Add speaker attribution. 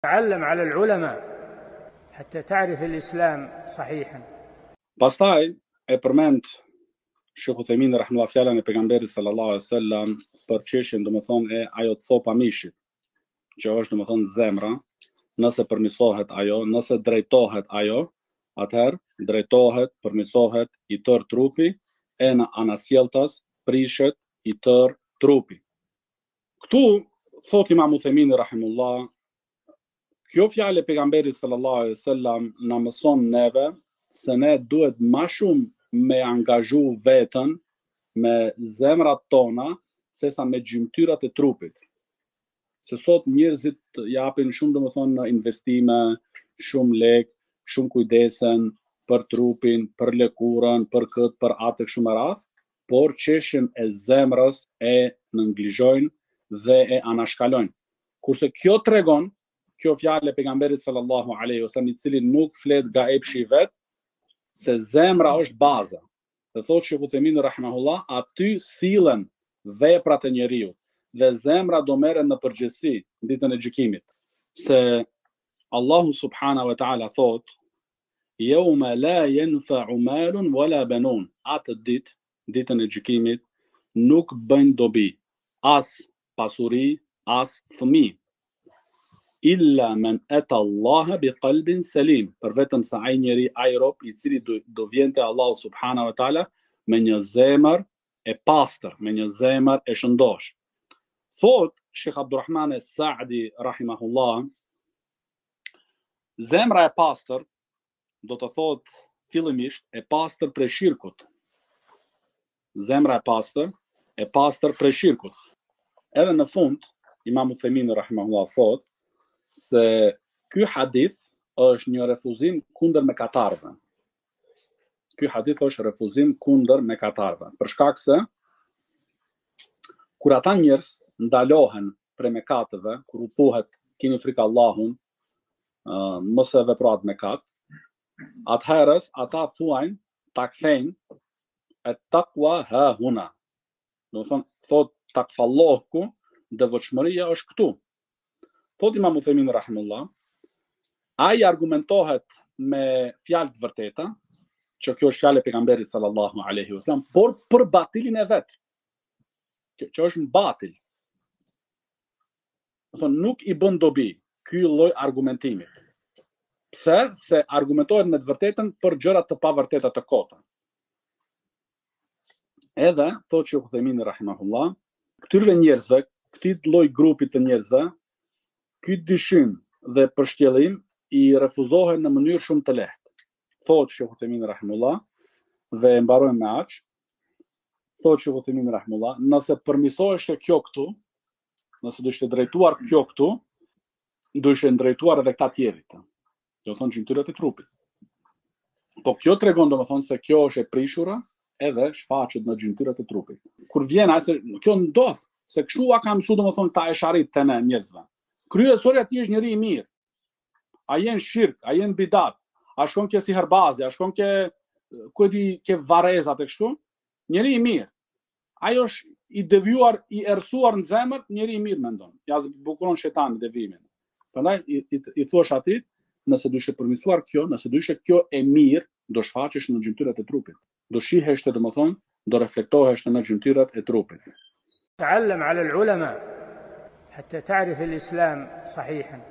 Speaker 1: تعلم على العلماء حتى تعرف الإسلام صحيحا.
Speaker 2: Pastaj e përmend Sheikh Uthaymin rahimahullah fjalën e pejgamberit sallallahu alaihi wasallam për çështjen domethënë e ajo copa mishit, që është domethënë zemra, nëse përmirësohet ajo, nëse drejtohet ajo, atëherë drejtohet, përmirësohet i tërë trupi e në anasjelltas prishet i tërë trupi. Këtu thot Imam Uthaymin rahimahullah, kjo fjalë e pejgamberit sallallahu alaihi wasallam na mëson neve se ne duhet më shumë me angazhu veten me zemrat tona sesa me gjymtyrat e trupit. Se sot njerëzit japin shumë domethënë në investime, shumë lek, shumë kujdesen për trupin, për lëkurën, për këtë, për atë kështu me radhë, por çështjen e zemrës e nënglizhojnë dhe e anashkalojnë. Kurse kjo tregon, kjo fjalë e pejgamberit sallallahu alaihi wasallam, i cili nuk flet nga epshi vet, se zemra është baza. Dhe thotë Sheikh Uthaymin rahimahullah, aty sillen veprat e njeriu dhe zemra do merren në përgjithësi ditën e gjykimit. Se Allahu subhanahu wa taala thotë: "Yawma la yanfa'u malun wala banun." Atë ditë, ditën e gjykimit, nuk bën dobi as pasuri, as fëmijë. Illa man ata Allah bi qalbin salim, për vetëm sa ai njeri, ai rob i cili do vjen te Allahu subhanahu wa taala me një zemër e pastër, me një zemër e shëndosh. Thot Sheikh Abdurrahman As-Saadi rahimahullah, zemra e pastër do të thot fillimisht e pastër prej shirkut. Zemra e pastër prej shirkut. Edhe në fund Imam Uthaymin rahimahullah thot se ky hadith është një refuzim kundër mëkatarëve. Ky hadith është refuzim kundër mëkatarëve, për shkak se kur ata njerëz ndalohen prej mëkateve, kur u thuhet keni frikë Allahun, mos e veproni mëkat, atëherë ata thuajnë ta kthejnë at-taqwa ha huna. Do të thonë, thot takfallahu, devotshmëria është këtu. Thot Imam Uthaymin rahimullah, ai argumentohet me fjalë të vërteta, që kjo është fjalë e pejgamberit sallallahu alaihi wasallam, por për batilin e vet. Që është në batil. Do të thonë, nuk i bën dobi ky lloj argumentimit. Pse? Se argumentohet me të vërtetën për gjëra të pavërteta të kota. Edhe thotë Sheikh Uthaymin rahimahullah, këtyre njerëzve, këtij lloj grupit të njerëzve, ky dyshim dhe përshtjellim i refuzohen në mënyrë shumë të lehtë. Thotë Sheikh Uthaymin rahimahullah, dhe e mbarojmë me aq. Thotë Sheikh Uthaymin rahimahullah, nëse përmirësoheshte kjo këtu, nëse do ishte drejtuar kjo këtu, do ishte drejtuar edhe këta tjerit. Do thonë gjymtyrët e trupit. Po kjo tregon domethënë se kjo është e prishura edhe shfaqet në gjymtyrët e trupit. Kur vjen asë kjo ndodh, se kështu a ka mësuar domethënë ta esharit të ne njerëzve. Kryesorja ti është njëri i mirë. A jen shirk, a jen bidat, a shkon ke si herbazi, a shkon ke varezat e kështu, njëri i mirë. Ajo është i devijuar, i errësuar në zemër, njëri i mirë mendon. Ja bukuron shejtani devijimin. Prandaj i thuash atij, nëse do ishte përmirësuar kjo, nëse do ishte kjo e mirë, do shfaqesh në gjymtyrët e trupit. Do shihesh domethënë, do reflektohesh në gjymtyrët e trupit.
Speaker 1: تعلم على العلماء حتى تعرف الإسلام صحيحا.